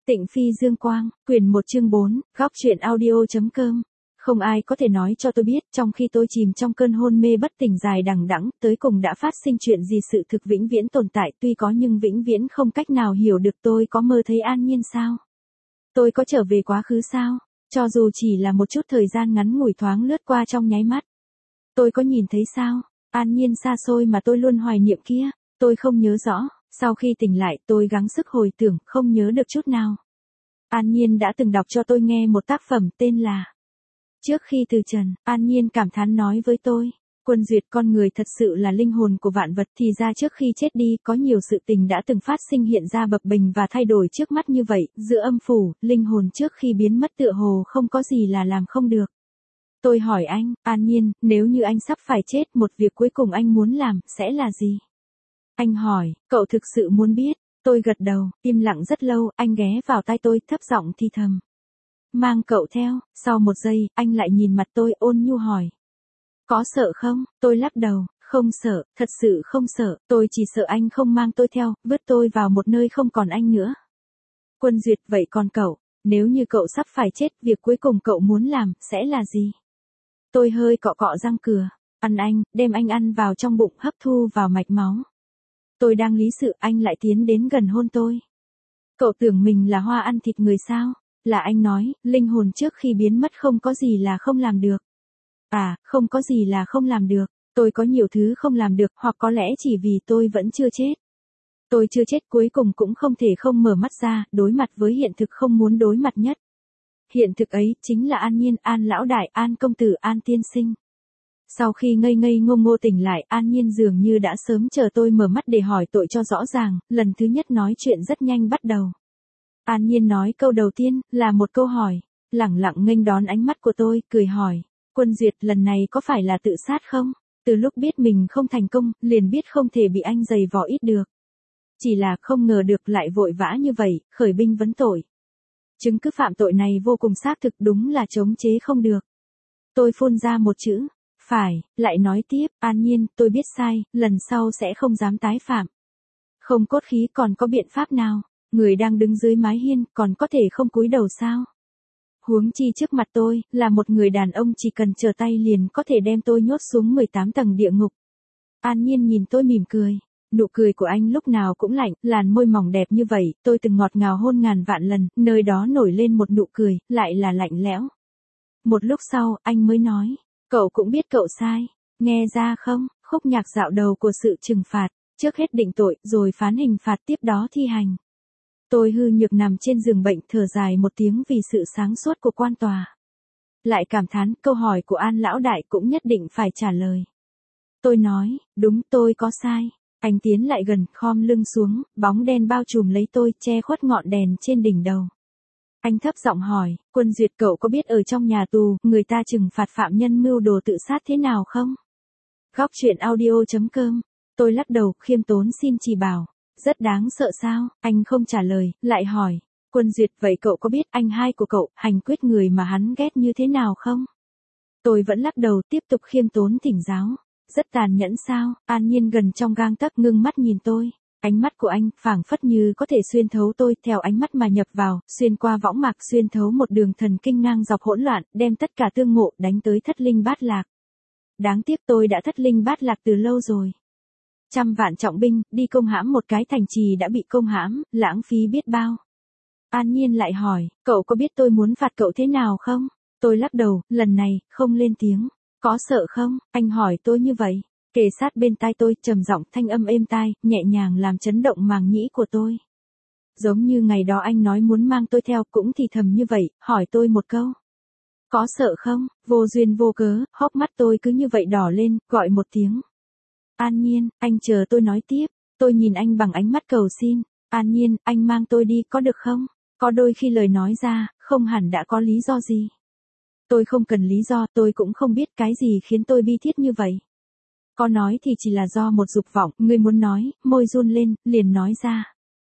Tịnh Phi Dương Quang, quyển 1 chương 4, góc truyện audio.com. Không ai có thể nói cho tôi biết, trong khi tôi chìm trong cơn hôn mê bất tỉnh dài đằng đẵng, tới cùng đã phát sinh chuyện gì. Sự thực vĩnh viễn tồn tại, tuy có nhưng vĩnh viễn không cách nào hiểu được. Tôi có mơ thấy An Nhiên sao? Tôi có trở về quá khứ sao? Cho dù chỉ là một chút thời gian ngắn ngủi thoáng lướt qua trong nháy mắt. Tôi có nhìn thấy sao? An Nhiên xa xôi mà tôi luôn hoài niệm kia, tôi không nhớ rõ. Sau khi tỉnh lại, tôi gắng sức hồi tưởng, không nhớ được chút nào. An Nhiên đã từng đọc cho tôi nghe một tác phẩm tên là Trước khi từ trần. An Nhiên cảm thán nói với tôi, Quân Duyệt, con người thật sự là linh hồn của vạn vật. Thì ra trước khi chết đi, có nhiều sự tình đã từng phát sinh hiện ra bập bềnh và thay đổi trước mắt như vậy. Giữa âm phủ, linh hồn trước khi biến mất tựa hồ không có gì là làm không được. Tôi hỏi anh, An Nhiên, nếu như anh sắp phải chết, một việc cuối cùng anh muốn làm, sẽ là gì? Anh hỏi, cậu thực sự muốn biết? Tôi gật đầu, im lặng rất lâu, anh ghé vào tai tôi, thấp giọng thì thầm. Mang cậu theo. Sau một giây, anh lại nhìn mặt tôi, ôn nhu hỏi. Có sợ không? Tôi lắc đầu, không sợ, thật sự không sợ, tôi chỉ sợ anh không mang tôi theo, vứt tôi vào một nơi không còn anh nữa. Quân Duyệt, vậy còn cậu, nếu như cậu sắp phải chết, việc cuối cùng cậu muốn làm, sẽ là gì? Tôi hơi cọ cọ răng cửa, ăn anh, đem anh ăn vào trong bụng, hấp thu vào mạch máu. Tôi đang lý sự, anh lại tiến đến gần hôn tôi. Cậu tưởng mình là hoa ăn thịt người sao? Là anh nói, linh hồn trước khi biến mất không có gì là không làm được. À, không có gì là không làm được. Tôi có nhiều thứ không làm được, hoặc có lẽ chỉ vì tôi vẫn chưa chết. Tôi chưa chết, cuối cùng cũng không thể không mở mắt ra, đối mặt với hiện thực không muốn đối mặt nhất. Hiện thực ấy, chính là An Nhiên, An lão đại, An công tử, An tiên sinh. Sau khi ngây ngây ngô ngô tỉnh lại, An Nhiên dường như đã sớm chờ tôi mở mắt để hỏi tội cho rõ ràng. Lần thứ nhất nói chuyện rất nhanh bắt đầu. An Nhiên nói câu đầu tiên, là một câu hỏi. Lẳng lặng nghênh đón ánh mắt của tôi, cười hỏi. Quân Duyệt, lần này có phải là tự sát không? Từ lúc biết mình không thành công, liền biết không thể bị anh giày vò ít được. Chỉ là không ngờ được lại vội vã như vậy, khởi binh vấn tội. Chứng cứ phạm tội này vô cùng xác thực, đúng là chống chế không được. Tôi phun ra một chữ. Phải, lại nói tiếp, An Nhiên, tôi biết sai, lần sau sẽ không dám tái phạm. Không cốt khí còn có biện pháp nào, người đang đứng dưới mái hiên, còn có thể không cúi đầu sao? Huống chi trước mặt tôi, là một người đàn ông chỉ cần trở tay liền có thể đem tôi nhốt xuống 18 tầng địa ngục. An Nhiên nhìn tôi mỉm cười. Nụ cười của anh lúc nào cũng lạnh, làn môi mỏng đẹp như vậy, tôi từng ngọt ngào hôn ngàn vạn lần, nơi đó nổi lên một nụ cười, lại là lạnh lẽo. Một lúc sau, anh mới nói. Cậu cũng biết cậu sai, nghe ra không, khúc nhạc dạo đầu của sự trừng phạt, trước hết định tội, rồi phán hình phạt, tiếp đó thi hành. Tôi hư nhược nằm trên giường bệnh, thở dài một tiếng vì sự sáng suốt của quan tòa. Lại cảm thán, câu hỏi của An lão đại cũng nhất định phải trả lời. Tôi nói, đúng, tôi có sai. Anh tiến lại gần, khom lưng xuống, bóng đen bao trùm lấy tôi, che khuất ngọn đèn trên đỉnh đầu. Anh thấp giọng hỏi, Quân Duyệt, cậu có biết ở trong nhà tù, người ta trừng phạt phạm nhân mưu đồ tự sát thế nào không? Góc truyện audio.com. Tôi lắc đầu, khiêm tốn xin chỉ bảo. Rất đáng sợ sao? Anh không trả lời, lại hỏi. Quân Duyệt, vậy cậu có biết anh hai của cậu hành quyết người mà hắn ghét như thế nào không? Tôi vẫn lắc đầu, tiếp tục khiêm tốn thỉnh giáo. Rất tàn nhẫn sao? An Nhiên gần trong gang tấc ngưng mắt nhìn tôi. Ánh mắt của anh, phảng phất như có thể xuyên thấu tôi, theo ánh mắt mà nhập vào, xuyên qua võng mạc, xuyên thấu một đường thần kinh ngang dọc hỗn loạn, đem tất cả tương ngộ, đánh tới thất linh bát lạc. Đáng tiếc tôi đã thất linh bát lạc từ lâu rồi. Trăm vạn trọng binh, đi công hãm một cái thành trì đã bị công hãm, lãng phí biết bao. An Nhiên lại hỏi, cậu có biết tôi muốn phạt cậu thế nào không? Tôi lắc đầu, lần này, không lên tiếng. Có sợ không? Anh hỏi tôi như vậy. Kề sát bên tai tôi, trầm giọng, thanh âm êm tai, nhẹ nhàng làm chấn động màng nhĩ của tôi. Giống như ngày đó anh nói muốn mang tôi theo, cũng thì thầm như vậy, hỏi tôi một câu. Có sợ không? Vô duyên vô cớ, hốc mắt tôi cứ như vậy đỏ lên, gọi một tiếng. An Nhiên, anh chờ tôi nói tiếp. Tôi nhìn anh bằng ánh mắt cầu xin. An Nhiên, anh mang tôi đi, có được không? Có đôi khi lời nói ra, không hẳn đã có lý do gì. Tôi không cần lý do, tôi cũng không biết cái gì khiến tôi bi thiết như vậy. Có nói thì chỉ là do một dục vọng, người muốn nói, môi run lên, liền nói ra.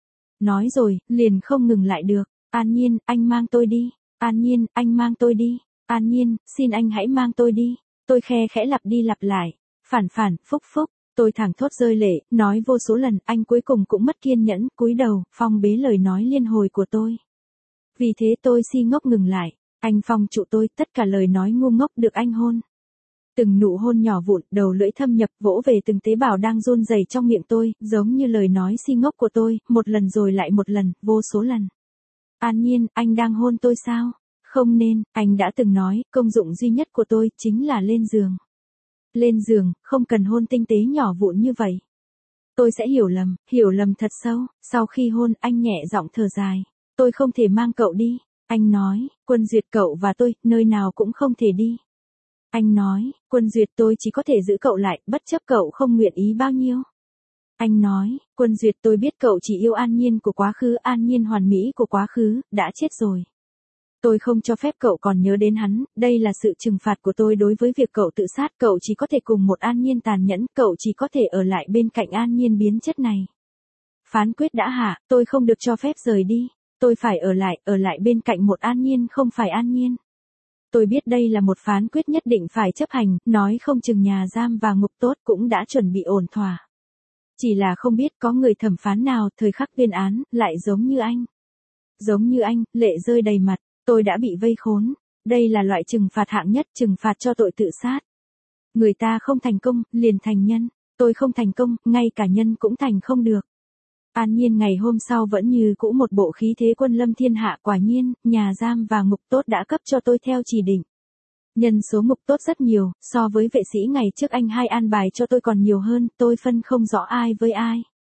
Nói rồi, liền không ngừng lại được. An Nhiên, anh mang tôi đi. An Nhiên, anh mang tôi đi. An Nhiên, xin anh hãy mang tôi đi. Tôi khe khẽ lặp đi lặp lại. Phản phản, phúc phúc. Tôi thẳng thốt rơi lệ, nói vô số lần, anh cuối cùng cũng mất kiên nhẫn, cúi đầu, phong bế lời nói liên hồi của tôi. Vì thế tôi si ngốc ngừng lại. Anh Phong trụ tôi, tất cả lời nói ngu ngốc được anh hôn. Từng nụ hôn nhỏ vụn, đầu lưỡi thâm nhập vỗ về từng tế bào đang run rẩy trong miệng tôi, giống như lời nói si ngốc của tôi, một lần rồi lại một lần, vô số lần. An Nhiên, anh đang hôn tôi sao? Không nên, anh đã từng nói, công dụng duy nhất của tôi chính là lên giường. Lên giường, không cần hôn tinh tế nhỏ vụn như vậy. Tôi sẽ hiểu lầm thật sâu. Sau khi hôn, anh nhẹ giọng thở dài. Tôi không thể mang cậu đi. Anh nói, Quân Duyệt cậu và tôi, nơi nào cũng không thể đi. Anh nói, Quân Duyệt tôi chỉ có thể giữ cậu lại, bất chấp cậu không nguyện ý bao nhiêu. Anh nói, Quân Duyệt tôi biết cậu chỉ yêu An Nhiên của quá khứ, An Nhiên hoàn mỹ của quá khứ, đã chết rồi. Tôi không cho phép cậu còn nhớ đến hắn, đây là sự trừng phạt của tôi đối với việc cậu tự sát, cậu chỉ có thể cùng một An Nhiên tàn nhẫn, cậu chỉ có thể ở lại bên cạnh An Nhiên biến chất này. Phán quyết đã hạ, tôi không được cho phép rời đi, tôi phải ở lại bên cạnh một An Nhiên không phải An Nhiên. Tôi biết đây là một phán quyết nhất định phải chấp hành, nói không chừng nhà giam và ngục tốt cũng đã chuẩn bị ổn thỏa. Chỉ là không biết có người thẩm phán nào thời khắc tuyên án, lại giống như anh. Giống như anh, lệ rơi đầy mặt, tôi đã bị vây khốn. Đây là loại trừng phạt hạng nhất, trừng phạt cho tội tự sát. Người ta không thành công, liền thành nhân. Tôi không thành công, ngay cả nhân cũng thành không được. An Nhiên ngày hôm sau vẫn như cũ một bộ khí thế quân lâm thiên hạ, quả nhiên, nhà giam và ngục tốt đã cấp cho tôi theo chỉ định. Nhân số ngục tốt rất nhiều, so với vệ sĩ ngày trước anh hai an bài cho tôi còn nhiều hơn, tôi phân không rõ ai với ai.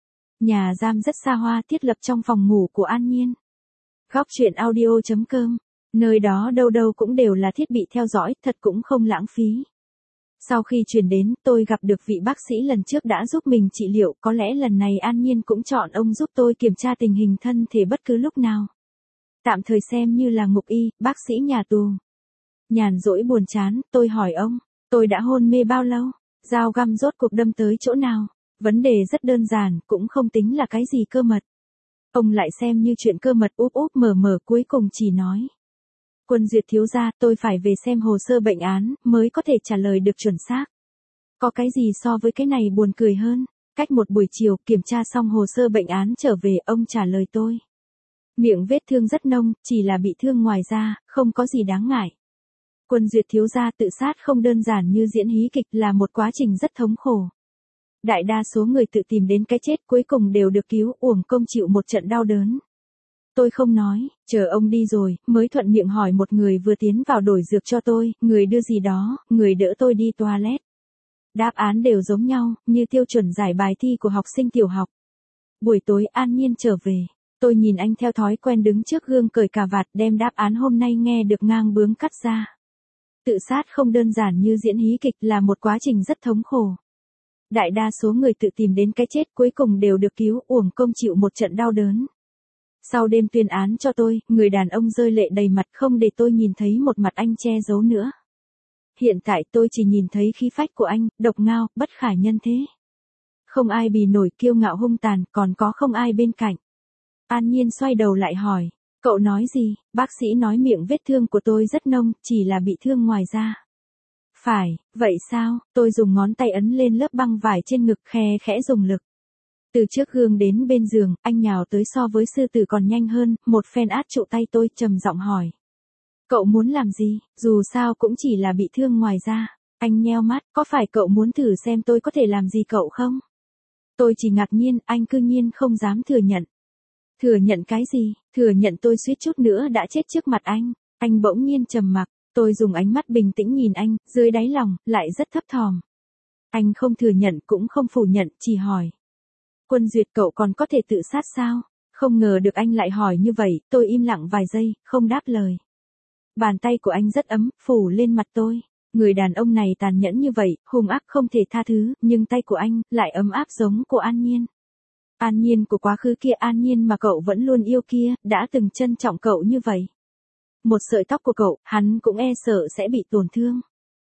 Nhà giam rất xa hoa, thiết lập trong phòng ngủ của An Nhiên. Góc truyện audio.com, nơi đó đâu đâu cũng đều là thiết bị theo dõi, thật cũng không lãng phí. Sau khi chuyển đến, tôi gặp được vị bác sĩ lần trước đã giúp mình trị liệu, có lẽ lần này An Nhiên cũng chọn ông giúp tôi kiểm tra tình hình thân thể bất cứ lúc nào. Tạm thời xem như là ngục y, bác sĩ nhà tù. Nhàn rỗi buồn chán, tôi hỏi ông, tôi đã hôn mê bao lâu? Dao găm rốt cuộc đâm tới chỗ nào? Vấn đề rất đơn giản, cũng không tính là cái gì cơ mật. Ông lại xem như chuyện cơ mật úp úp mở mở, cuối cùng chỉ nói. Quân Duyệt thiếu gia, tôi phải về xem hồ sơ bệnh án, mới có thể trả lời được chuẩn xác. Có cái gì so với cái này buồn cười hơn? Cách một buổi chiều, kiểm tra xong hồ sơ bệnh án trở về, ông trả lời tôi. Miệng vết thương rất nông, chỉ là bị thương ngoài da, không có gì đáng ngại. Quân Duyệt thiếu gia, tự sát không đơn giản như diễn hí kịch, là một quá trình rất thống khổ. Đại đa số người tự tìm đến cái chết cuối cùng đều được cứu, uổng công chịu một trận đau đớn. Tôi không nói, chờ ông đi rồi, mới thuận miệng hỏi một người vừa tiến vào đổi dược cho tôi, người đưa gì đó, người đỡ tôi đi toilet. Đáp án đều giống nhau, như tiêu chuẩn giải bài thi của học sinh tiểu học. Buổi tối An Nhiên trở về, tôi nhìn anh theo thói quen đứng trước gương cởi cà vạt, đem đáp án hôm nay nghe được ngang bướng cắt ra. Tự sát không đơn giản như diễn hí kịch, là một quá trình rất thống khổ. Đại đa số người tự tìm đến cái chết cuối cùng đều được cứu, uổng công chịu một trận đau đớn. Sau đêm tuyên án cho tôi, người đàn ông rơi lệ đầy mặt, không để tôi nhìn thấy một mặt anh che giấu nữa. Hiện tại tôi chỉ nhìn thấy khí phách của anh, độc ngao, bất khả nhân thế. Không ai bì nổi, kiêu ngạo hung tàn, còn có không ai bên cạnh. An Nhiên xoay đầu lại hỏi, cậu nói gì? Bác sĩ nói miệng vết thương của tôi rất nông, chỉ là bị thương ngoài da. Phải, vậy sao? Tôi dùng ngón tay ấn lên lớp băng vải trên ngực, khe khẽ dùng lực. Từ trước gương đến bên giường, anh nhào tới so với sư tử còn nhanh hơn, một phen át trụ tay tôi, trầm giọng hỏi. Cậu muốn làm gì? Dù sao cũng chỉ là bị thương ngoài da. Anh nheo mắt, có phải cậu muốn thử xem tôi có thể làm gì cậu không? Tôi chỉ ngạc nhiên, anh cư nhiên không dám thừa nhận. Thừa nhận cái gì? Thừa nhận tôi suýt chút nữa đã chết trước mặt anh. Anh bỗng nhiên trầm mặc, tôi dùng ánh mắt bình tĩnh nhìn anh, dưới đáy lòng, lại rất thấp thỏm. Anh không thừa nhận cũng không phủ nhận, chỉ hỏi. Quân Duyệt cậu còn có thể tự sát sao? Không ngờ được anh lại hỏi như vậy, tôi im lặng vài giây, không đáp lời. Bàn tay của anh rất ấm, phủ lên mặt tôi. Người đàn ông này tàn nhẫn như vậy, hung ác không thể tha thứ, nhưng tay của anh, lại ấm áp giống của An Nhiên. An Nhiên của quá khứ kia, An Nhiên mà cậu vẫn luôn yêu kia, đã từng trân trọng cậu như vậy. Một sợi tóc của cậu, hắn cũng e sợ sẽ bị tổn thương.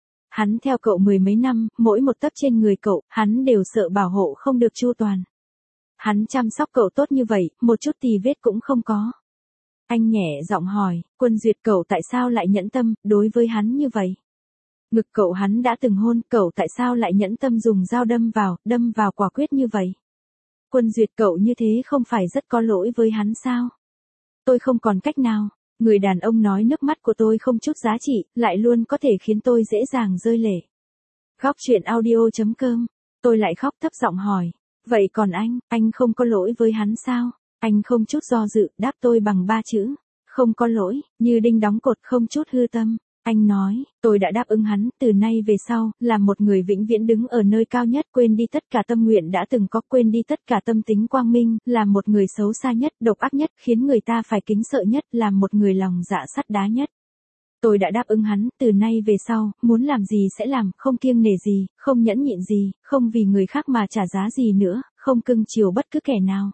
Hắn theo cậu mười mấy năm, mỗi một tấc trên người cậu, hắn đều sợ bảo hộ không được chu toàn. Hắn chăm sóc cậu tốt như vậy, một chút tì vết cũng không có. Anh nhẹ giọng hỏi, Quân Duyệt cậu tại sao lại nhẫn tâm, đối với hắn như vậy? Ngực cậu hắn đã từng hôn, cậu tại sao lại nhẫn tâm dùng dao đâm vào quả quyết như vậy? Quân Duyệt cậu như thế không phải rất có lỗi với hắn sao? Tôi không còn cách nào, Người đàn ông nói nước mắt của tôi không chút giá trị, lại luôn có thể khiến tôi dễ dàng rơi lệ. Góc truyện audio.com. Tôi lại khóc thấp giọng hỏi. Vậy còn anh không có lỗi với hắn sao? Anh không chút do dự, đáp tôi bằng 3 chữ. Không có lỗi, như đinh đóng cột không chút hư tâm. Anh nói, tôi đã đáp ứng hắn, từ nay về sau, là một người vĩnh viễn đứng ở nơi cao nhất, quên đi tất cả tâm nguyện đã từng có, quên đi tất cả tâm tính quang minh, là một người xấu xa nhất, độc ác nhất, khiến người ta phải kính sợ nhất, là một người lòng dạ sắt đá nhất. Tôi đã đáp ứng hắn, từ nay về sau, muốn làm gì sẽ làm, không kiêng nể gì, không nhẫn nhịn gì, không vì người khác mà trả giá gì nữa, không cưng chiều bất cứ kẻ nào.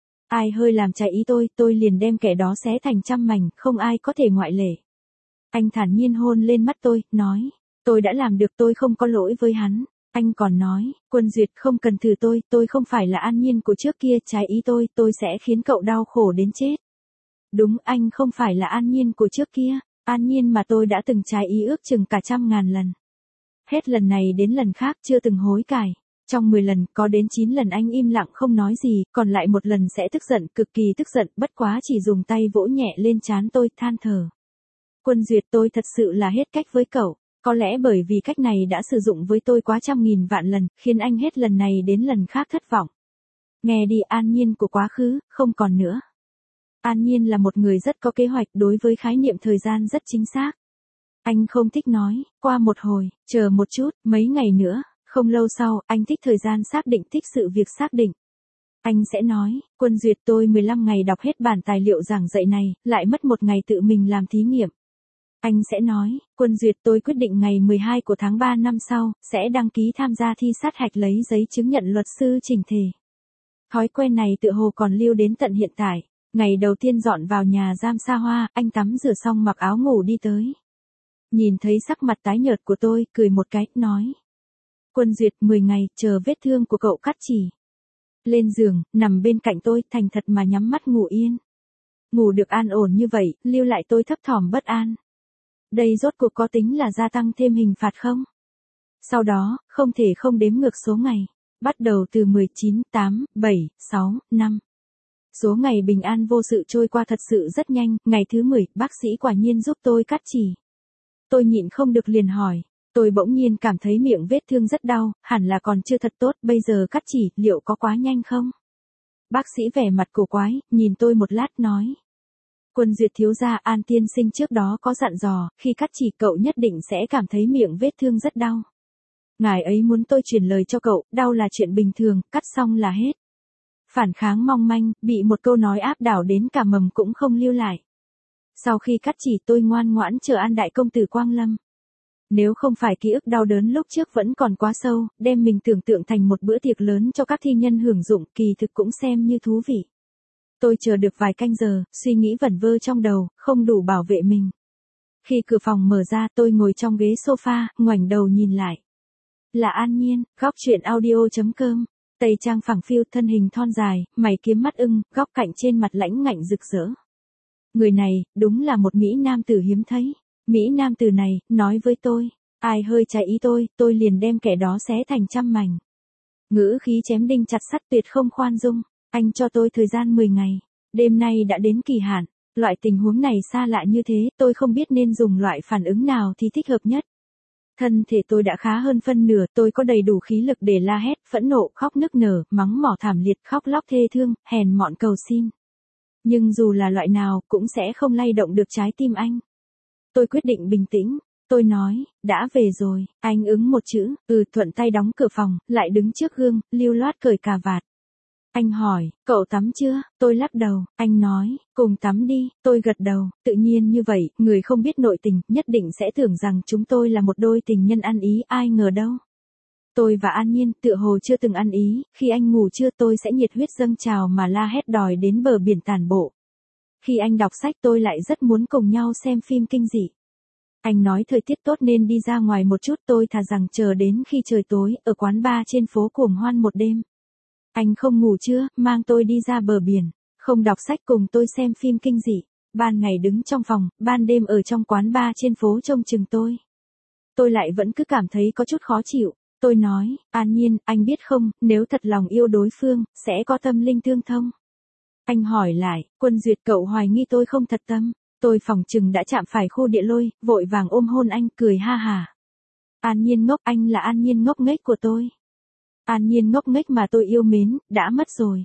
Ai hơi làm trái ý tôi liền đem kẻ đó xé thành trăm mảnh, không ai có thể ngoại lệ. Anh thản nhiên hôn lên mắt tôi, nói, tôi đã làm được, tôi không có lỗi với hắn. Anh còn nói, Quân Duyệt không cần thử tôi không phải là An Nhiên của trước kia, trái ý tôi sẽ khiến cậu đau khổ đến chết. Đúng, anh không phải là An Nhiên của trước kia, An Nhiên mà tôi đã từng trái ý ước chừng cả 100.000 lần. Hết lần này đến lần khác chưa từng hối cải. Trong 10 lần, có đến 9 lần anh im lặng không nói gì, còn lại một lần sẽ tức giận, cực kỳ tức giận, bất quá chỉ dùng tay vỗ nhẹ lên trán tôi, than thở. Quân Duyệt, tôi thật sự là hết cách với cậu. Có lẽ bởi vì cách này đã sử dụng với tôi quá 100.000 vạn lần, khiến anh hết lần này đến lần khác thất vọng. Nghe đi, An Nhiên của quá khứ, không còn nữa. An Nhiên là một người rất có kế hoạch, đối với khái niệm thời gian rất chính xác. Anh không thích nói, qua một hồi, chờ một chút, mấy ngày nữa, không lâu sau, anh thích thời gian xác định, thích sự việc xác định. Anh sẽ nói, Quân Duyệt, tôi 15 ngày đọc hết bản tài liệu giảng dạy này, lại mất 1 ngày tự mình làm thí nghiệm. Anh sẽ nói, Quân Duyệt, tôi quyết định ngày 12 của tháng 3 năm sau, sẽ đăng ký tham gia thi sát hạch lấy giấy chứng nhận luật sư chỉnh thể. Thói quen này tựa hồ còn lưu đến tận hiện tại. Ngày đầu tiên dọn vào nhà giam xa hoa, anh tắm rửa xong mặc áo ngủ đi tới. Nhìn thấy sắc mặt tái nhợt của tôi, cười một cái, nói. Quân Duyệt, 10 ngày, chờ vết thương của cậu cắt chỉ. Lên giường, nằm bên cạnh tôi, thành thật mà nhắm mắt ngủ yên. Ngủ được an ổn như vậy, lưu lại tôi thấp thỏm bất an. Đây rốt cuộc có tính là gia tăng thêm hình phạt không? Sau đó, không thể không đếm ngược số ngày. Bắt đầu từ 19, 8, 7, 6, 5. Số ngày bình an vô sự trôi qua thật sự rất nhanh, ngày thứ 10, bác sĩ quả nhiên giúp tôi cắt chỉ. Tôi nhịn không được liền hỏi. Tôi bỗng nhiên cảm thấy miệng vết thương rất đau, hẳn là còn chưa thật tốt, bây giờ cắt chỉ, liệu có quá nhanh không? Bác sĩ vẻ mặt cổ quái, nhìn tôi một lát nói. Quân Duyệt thiếu gia, An tiên sinh trước đó có dặn dò, khi cắt chỉ cậu nhất định sẽ cảm thấy miệng vết thương rất đau. Ngài ấy muốn tôi truyền lời cho cậu, đau là chuyện bình thường, cắt xong là hết. Phản kháng mong manh, bị một câu nói áp đảo đến cả mầm cũng không lưu lại. Sau khi cắt chỉ tôi ngoan ngoãn chờ An đại công tử quang lâm. Nếu không phải ký ức đau đớn lúc trước vẫn còn quá sâu, đem mình tưởng tượng thành một bữa tiệc lớn cho các thi nhân hưởng dụng, kỳ thực cũng xem như thú vị. Tôi chờ được vài canh giờ, suy nghĩ vẩn vơ trong đầu, không đủ bảo vệ mình. Khi cửa phòng mở ra, tôi ngồi trong ghế sofa, ngoảnh đầu nhìn lại. Là An Nhiên, góc truyện audio.com. Tây trang phẳng phiu, thân hình thon dài, mày kiếm mắt ưng, góc cạnh trên mặt lãnh ngạnh rực rỡ. Người này, đúng là một Mỹ nam tử hiếm thấy. Mỹ nam tử này, nói với tôi, ai hơi trái ý tôi liền đem kẻ đó xé thành trăm mảnh. Ngữ khí chém đinh chặt sắt, tuyệt không khoan dung. Anh cho tôi thời gian 10 ngày. Đêm nay đã đến kỳ hạn. Loại tình huống này xa lạ như thế, tôi không biết nên dùng loại phản ứng nào thì thích hợp nhất. Thân thể tôi đã khá hơn phân nửa, tôi có đầy đủ khí lực để la hét, phẫn nộ, khóc nức nở, mắng mỏ thảm liệt, khóc lóc thê thương, hèn mọn cầu xin. Nhưng dù là loại nào, cũng sẽ không lay động được trái tim anh. Tôi quyết định bình tĩnh. Tôi nói, đã về rồi. Anh ứng một chữ, thuận tay đóng cửa phòng, lại đứng trước gương, lưu loát cởi cà vạt. Anh hỏi, cậu tắm chưa? Tôi lắc đầu. Anh nói, cùng tắm đi. Tôi gật đầu. Tự nhiên như vậy, người không biết nội tình, nhất định sẽ tưởng rằng chúng tôi là một đôi tình nhân ăn ý, ai ngờ đâu. Tôi và An Nhiên, tựa hồ chưa từng ăn ý, khi anh ngủ trưa tôi sẽ nhiệt huyết dâng trào mà la hét đòi đến bờ biển tản bộ. Khi anh đọc sách tôi lại rất muốn cùng nhau xem phim kinh dị. Anh nói thời tiết tốt nên đi ra ngoài một chút, tôi thà rằng chờ đến khi trời tối, ở quán bar trên phố cuồng hoan một đêm. Anh không ngủ trưa, mang tôi đi ra bờ biển, không đọc sách cùng tôi xem phim kinh dị. Ban ngày đứng trong phòng, ban đêm ở trong quán bar trên phố trông chừng tôi. Tôi lại vẫn cứ cảm thấy có chút khó chịu. Tôi nói, An Nhiên, anh biết không, nếu thật lòng yêu đối phương, sẽ có tâm linh tương thông. Anh hỏi lại, Quân Duyệt, cậu hoài nghi tôi không thật tâm. Tôi phỏng chừng đã chạm phải khu địa lôi, vội vàng ôm hôn anh, cười ha hả. An Nhiên ngốc, anh là An Nhiên ngốc nghếch của tôi. An Nhiên ngốc nghếch mà tôi yêu mến, đã mất rồi.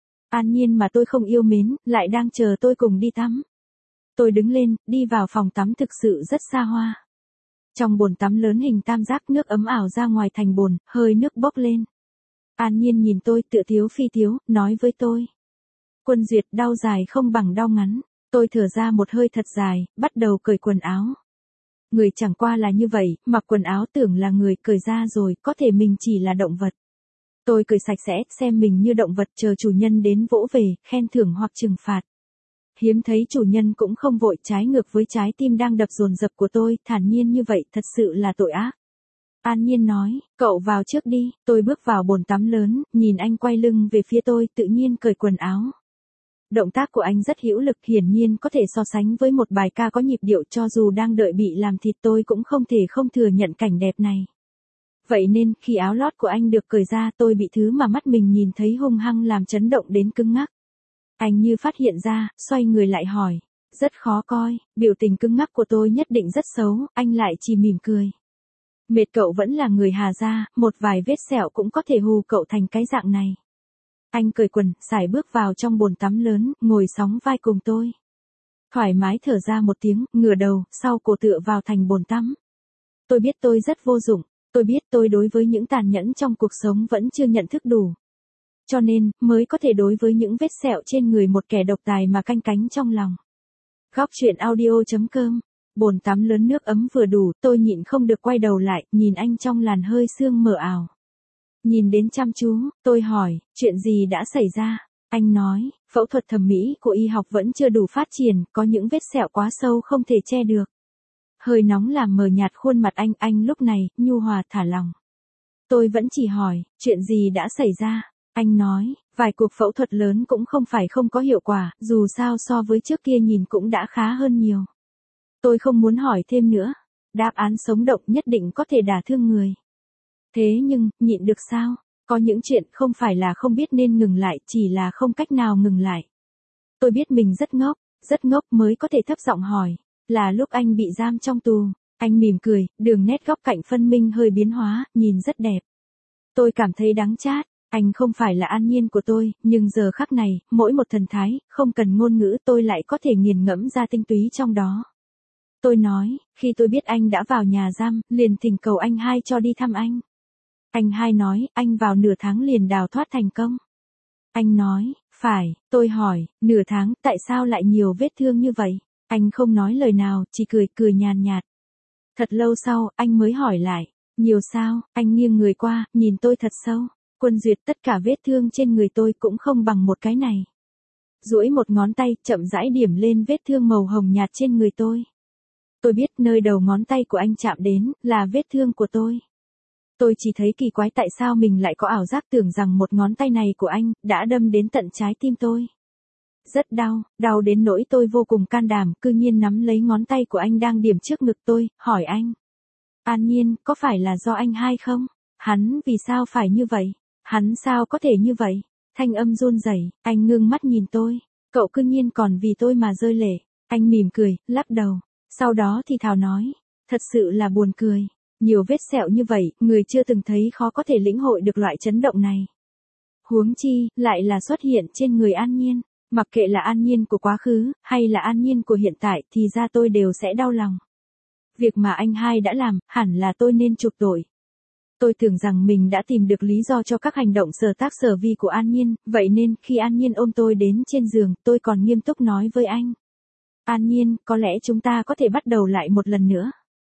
An Nhiên mà tôi không yêu mến, lại đang chờ tôi cùng đi tắm. Tôi đứng lên, đi vào phòng tắm thực sự rất xa hoa. Trong bồn tắm lớn hình tam giác, nước ấm ảo ra ngoài thành bồn, hơi nước bốc lên. An Nhiên nhìn tôi tựa thiếu phi thiếu, nói với tôi. Quân Duyệt, đau dài không bằng đau ngắn. Tôi thở ra một hơi thật dài, bắt đầu cởi quần áo. Người chẳng qua là như vậy, mặc quần áo tưởng là người, cởi ra rồi, có thể mình chỉ là động vật. Tôi cởi sạch sẽ, xem mình như động vật, chờ chủ nhân đến vỗ về, khen thưởng hoặc trừng phạt. Hiếm thấy chủ nhân cũng không vội, trái ngược với trái tim đang đập dồn dập của tôi, thản nhiên như vậy, thật sự là tội ác. An Nhiên nói, cậu vào trước đi. Tôi bước vào bồn tắm lớn, nhìn anh quay lưng về phía tôi, tự nhiên cởi quần áo. Động tác của anh rất hữu lực, hiển nhiên có thể so sánh với một bài ca có nhịp điệu, cho dù đang đợi bị làm thịt tôi cũng không thể không thừa nhận cảnh đẹp này. Vậy nên, khi áo lót của anh được cởi ra, tôi bị thứ mà mắt mình nhìn thấy hung hăng làm chấn động đến cứng ngắc. Anh như phát hiện ra, xoay người lại hỏi. Rất khó coi, biểu tình cứng ngắc của tôi nhất định rất xấu, anh lại chỉ mỉm cười. Mệt cậu vẫn là người Hà gia, một vài vết sẹo cũng có thể hù cậu thành cái dạng này. Anh cởi quần, sải bước vào trong bồn tắm lớn, ngồi sóng vai cùng tôi. Thoải mái thở ra một tiếng, ngửa đầu, sau cổ tựa vào thành bồn tắm. Tôi biết tôi rất vô dụng, tôi biết tôi đối với những tàn nhẫn trong cuộc sống vẫn chưa nhận thức đủ. Cho nên, mới có thể đối với những vết sẹo trên người một kẻ độc tài mà canh cánh trong lòng. Góc truyện audio.com. Bồn tắm lớn nước ấm vừa đủ, tôi nhịn không được quay đầu lại, nhìn anh trong làn hơi sương mờ ảo. Nhìn đến chăm chú, tôi hỏi, chuyện gì đã xảy ra? Anh nói, phẫu thuật thẩm mỹ của y học vẫn chưa đủ phát triển, có những vết sẹo quá sâu không thể che được. Hơi nóng làm mờ nhạt khuôn mặt anh lúc này, nhu hòa thả lòng. Tôi vẫn chỉ hỏi, chuyện gì đã xảy ra? Anh nói, vài cuộc phẫu thuật lớn cũng không phải không có hiệu quả, dù sao so với trước kia nhìn cũng đã khá hơn nhiều. Tôi không muốn hỏi thêm nữa. Đáp án sống động nhất định có thể đả thương người. Thế nhưng, nhịn được sao? Có những chuyện không phải là không biết nên ngừng lại, chỉ là không cách nào ngừng lại. Tôi biết mình rất ngốc mới có thể thấp giọng hỏi. Là lúc anh bị giam trong tù. Anh mỉm cười, đường nét góc cạnh phân minh hơi biến hóa, nhìn rất đẹp. Tôi cảm thấy đắng chát. Anh không phải là An Nhiên của tôi, nhưng giờ khắc này, mỗi một thần thái, không cần ngôn ngữ tôi lại có thể nghiền ngẫm ra tinh túy trong đó. Tôi nói, khi tôi biết anh đã vào nhà giam, liền thỉnh cầu anh hai cho đi thăm anh. Anh hai nói, anh vào nửa tháng liền đào thoát thành công. Anh nói, phải, tôi hỏi, nửa tháng, tại sao lại nhiều vết thương như vậy? Anh không nói lời nào, chỉ cười nhàn nhạt. Thật lâu sau, anh mới hỏi lại, nhiều sao? Anh nghiêng người qua, nhìn tôi thật sâu. Quân Duyệt, tất cả vết thương trên người tôi cũng không bằng một cái này. Duỗi một ngón tay, chậm rãi điểm lên vết thương màu hồng nhạt trên người tôi. Tôi biết nơi đầu ngón tay của anh chạm đến, là vết thương của tôi. Tôi chỉ thấy kỳ quái tại sao mình lại có ảo giác tưởng rằng một ngón tay này của anh, đã đâm đến tận trái tim tôi. Rất đau đến nỗi tôi vô cùng can đảm, cư nhiên nắm lấy ngón tay của anh đang điểm trước ngực tôi, hỏi anh. An Nhiên, có phải là do anh hai không? Hắn vì sao phải như vậy? Hắn sao có thể như vậy? Thanh âm run rẩy, anh ngưng mắt nhìn tôi. Cậu cư nhiên còn vì tôi mà rơi lệ. Anh mỉm cười, lắc đầu. Sau đó thì thào nói. Thật sự là buồn cười. Nhiều vết sẹo như vậy, người chưa từng thấy khó có thể lĩnh hội được loại chấn động này. Huống chi, lại là xuất hiện trên người An Nhiên. Mặc kệ là An Nhiên của quá khứ, hay là An Nhiên của hiện tại, thì ra tôi đều sẽ đau lòng. Việc mà anh hai đã làm, hẳn là tôi nên chuộc tội. Tôi tưởng rằng mình đã tìm được lý do cho các hành động sở tác sở vi của An Nhiên, vậy nên khi An Nhiên ôm tôi đến trên giường, tôi còn nghiêm túc nói với anh. An Nhiên, có lẽ chúng ta có thể bắt đầu lại một lần nữa.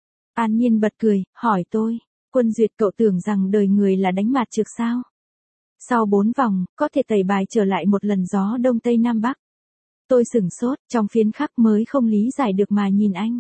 An Nhiên bật cười, hỏi tôi, Quân Duyệt, cậu tưởng rằng đời người là đánh mạt trược sao? Sau 4 vòng, có thể tẩy bài trở lại một lần gió đông tây nam bắc. Tôi sửng sốt, trong phiến khắc mới không lý giải được mà nhìn anh.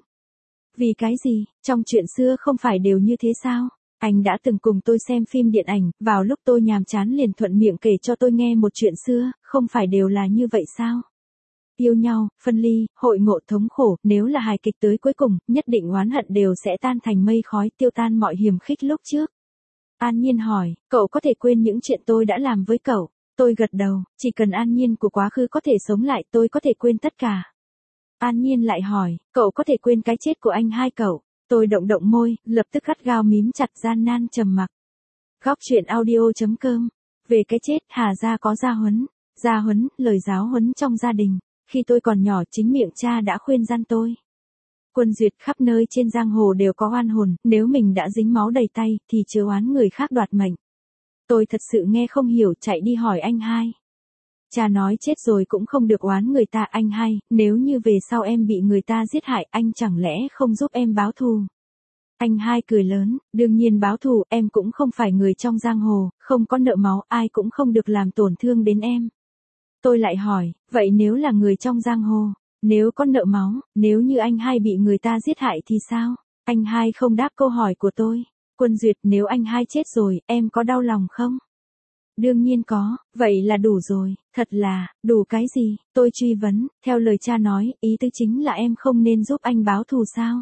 Vì cái gì, trong chuyện xưa không phải đều như thế sao? Anh đã từng cùng tôi xem phim điện ảnh, vào lúc tôi nhàm chán liền thuận miệng kể cho tôi nghe một chuyện xưa, không phải đều là như vậy sao? Yêu nhau, phân ly, hội ngộ thống khổ, nếu là hài kịch tới cuối cùng, nhất định oán hận đều sẽ tan thành mây khói, tiêu tan mọi hiềm khích lúc trước. An Nhiên hỏi, cậu có thể quên những chuyện tôi đã làm với cậu? Tôi gật đầu, chỉ cần An Nhiên của quá khứ có thể sống lại, tôi có thể quên tất cả. An Nhiên lại hỏi, cậu có thể quên cái chết của anh hai cậu? Tôi động động môi, lập tức gắt gao mím chặt gian nan trầm mặc. Góc truyện audio.com. Về cái chết, Hà gia có gia huấn, lời giáo huấn trong gia đình. Khi tôi còn nhỏ chính miệng cha đã khuyên gian tôi. Quân duyệt, khắp nơi trên giang hồ đều có oan hồn, nếu mình đã dính máu đầy tay thì chớ oán người khác đoạt mệnh. Tôi thật sự nghe không hiểu, chạy đi hỏi anh hai. Cha nói chết rồi cũng không được oán người ta. Anh hai, nếu như về sau em bị người ta giết hại, anh chẳng lẽ không giúp em báo thù? Anh hai cười lớn, đương nhiên báo thù, em cũng không phải người trong giang hồ, không có nợ máu, ai cũng không được làm tổn thương đến em. Tôi lại hỏi, vậy nếu là người trong giang hồ, nếu có nợ máu, nếu như anh hai bị người ta giết hại thì sao? Anh hai không đáp câu hỏi của tôi. Quân duyệt, nếu anh hai chết rồi, em có đau lòng không? Đương nhiên có, vậy là đủ rồi, thật là, đủ cái gì? Tôi truy vấn, theo lời cha nói, ý tứ chính là em không nên giúp anh báo thù sao?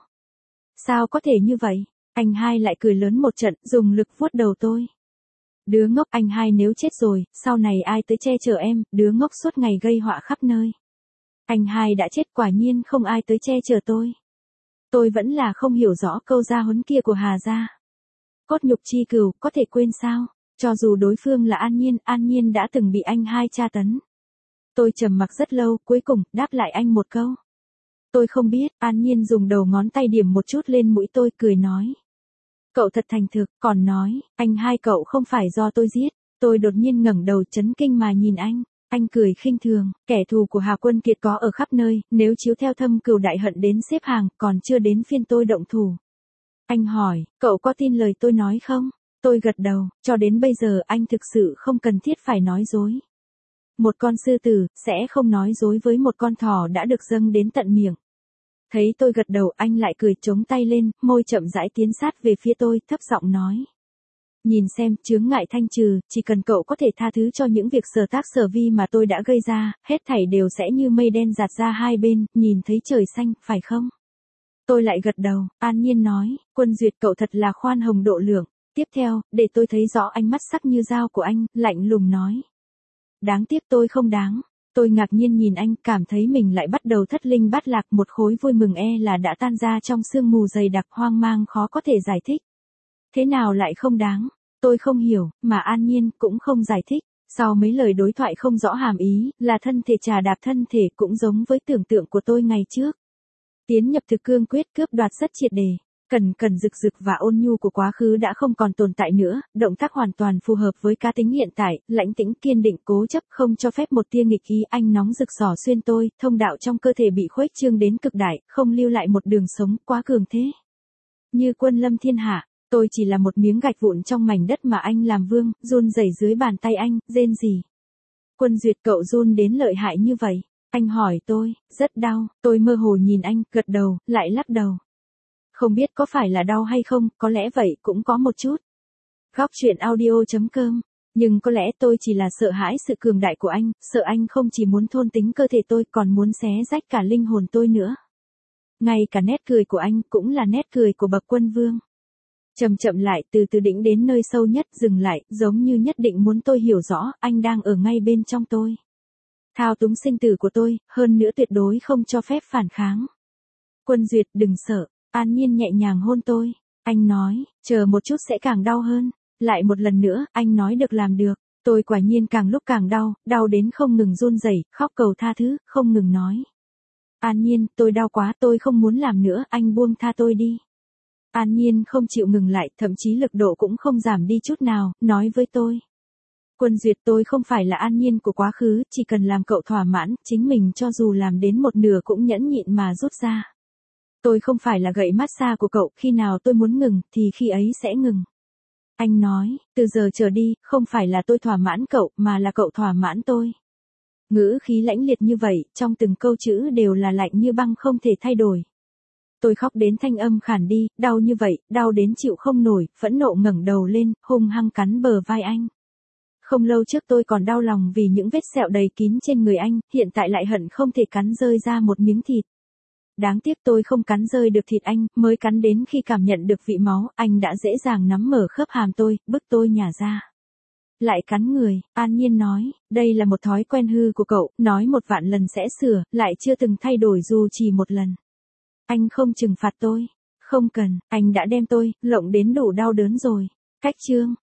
Sao có thể như vậy? Anh hai lại cười lớn một trận, dùng lực vuốt đầu tôi. Đứa ngốc, anh hai nếu chết rồi, sau này ai tới che chở em, đứa ngốc suốt ngày gây họa khắp nơi. Anh hai đã chết, quả nhiên không ai tới che chở tôi. Tôi vẫn là không hiểu rõ câu gia huấn kia của Hà gia. Cốt nhục chi cừu, có thể quên sao? Cho dù đối phương là An Nhiên đã từng bị anh hai tra tấn. Tôi trầm mặc rất lâu, cuối cùng, đáp lại anh một câu. Tôi không biết. An Nhiên dùng đầu ngón tay điểm một chút lên mũi tôi, cười nói. Cậu thật thành thực, còn nói, anh hai cậu không phải do tôi giết. Tôi đột nhiên ngẩng đầu chấn kinh mà nhìn anh. Anh cười khinh thường, kẻ thù của Hà Quân Kiệt có ở khắp nơi, nếu chiếu theo thâm cừu đại hận đến xếp hàng, còn chưa đến phiên tôi động thủ. Anh hỏi, cậu có tin lời tôi nói không? Tôi gật đầu, cho đến bây giờ anh thực sự không cần thiết phải nói dối. Một con sư tử, sẽ không nói dối với một con thỏ đã được dâng đến tận miệng. Thấy tôi gật đầu, anh lại cười chống tay lên, môi chậm rãi tiến sát về phía tôi, thấp giọng nói. Nhìn xem, chướng ngại thanh trừ, chỉ cần cậu có thể tha thứ cho những việc sở tác sở vi mà tôi đã gây ra, hết thảy đều sẽ như mây đen giạt ra hai bên, nhìn thấy trời xanh, phải không? Tôi lại gật đầu. An Nhiên nói, Quân duyệt, cậu thật là khoan hồng độ lượng. Tiếp theo, để tôi thấy rõ ánh mắt sắc như dao của anh, lạnh lùng nói. Đáng tiếc tôi không đáng. Tôi ngạc nhiên nhìn anh, cảm thấy mình lại bắt đầu thất linh bát lạc, một khối vui mừng là đã tan ra trong sương mù dày đặc, hoang mang khó có thể giải thích. Thế nào lại không đáng? Tôi không hiểu, mà An Nhiên cũng không giải thích. Sau mấy lời đối thoại không rõ hàm ý, là thân thể trà đạp thân thể, cũng giống với tưởng tượng của tôi ngày trước. Tiến nhập thực cương quyết, cướp đoạt rất triệt đề. Cần rực rực và ôn nhu của quá khứ đã không còn tồn tại nữa, động tác hoàn toàn phù hợp với cá tính hiện tại, lãnh tĩnh kiên định cố chấp, không cho phép một tia nghịch ý. Anh nóng rực xỏ xuyên tôi, thông đạo trong cơ thể bị khuếch trương đến cực đại, không lưu lại một đường sống, quá cường thế. Như quân lâm thiên hạ, tôi chỉ là một miếng gạch vụn trong mảnh đất mà anh làm vương, run rẩy dưới bàn tay anh, rên rỉ. Quân duyệt, cậu run đến lợi hại như vậy? Anh hỏi tôi, rất đau. Tôi mơ hồ nhìn anh, gật đầu, lại lắc đầu. Không biết có phải là đau hay không, có lẽ vậy, cũng có một chút. Góc truyện audio.com. Nhưng có lẽ tôi chỉ là sợ hãi sự cường đại của anh, sợ anh không chỉ muốn thôn tính cơ thể tôi, còn muốn xé rách cả linh hồn tôi nữa. Ngay cả nét cười của anh cũng là nét cười của bậc quân vương. Chậm chậm lại, từ từ đỉnh đến nơi sâu nhất, dừng lại, giống như nhất định muốn tôi hiểu rõ, anh đang ở ngay bên trong tôi. Thao túng sinh tử của tôi, hơn nữa tuyệt đối không cho phép phản kháng. Quân duyệt, đừng sợ. An Nhiên nhẹ nhàng hôn tôi. Anh nói, chờ một chút sẽ càng đau hơn. Lại một lần nữa, anh nói được làm được. Tôi quả nhiên càng lúc càng đau, đau đến không ngừng run rẩy, khóc cầu tha thứ, không ngừng nói. An Nhiên, tôi đau quá, tôi không muốn làm nữa, anh buông tha tôi đi. An Nhiên không chịu ngừng lại, thậm chí lực độ cũng không giảm đi chút nào, nói với tôi. Quân duyệt, tôi không phải là An Nhiên của quá khứ, chỉ cần làm cậu thỏa mãn, chính mình cho dù làm đến một nửa cũng nhẫn nhịn mà rút ra. Tôi không phải là gậy massage của cậu, khi nào tôi muốn ngừng, thì khi ấy sẽ ngừng. Anh nói, từ giờ trở đi, không phải là tôi thỏa mãn cậu, mà là cậu thỏa mãn tôi. Ngữ khí lãnh liệt như vậy, trong từng câu chữ đều là lạnh như băng không thể thay đổi. Tôi khóc đến thanh âm khản đi, đau như vậy, đau đến chịu không nổi, phẫn nộ ngẩng đầu lên, hung hăng cắn bờ vai anh. Không lâu trước tôi còn đau lòng vì những vết sẹo đầy kín trên người anh, hiện tại lại hận không thể cắn rơi ra một miếng thịt. Đáng tiếc tôi không cắn rơi được thịt anh, mới cắn đến khi cảm nhận được vị máu, anh đã dễ dàng nắm mở khớp hàm tôi, bức tôi nhả ra. Lại cắn người, An Nhiên nói, đây là một thói quen hư của cậu, nói 1.000.000 lần sẽ sửa, lại chưa từng thay đổi dù chỉ một lần. Anh không trừng phạt tôi. Không cần, anh đã đem tôi, lộng đến đủ đau đớn rồi. Cách chương.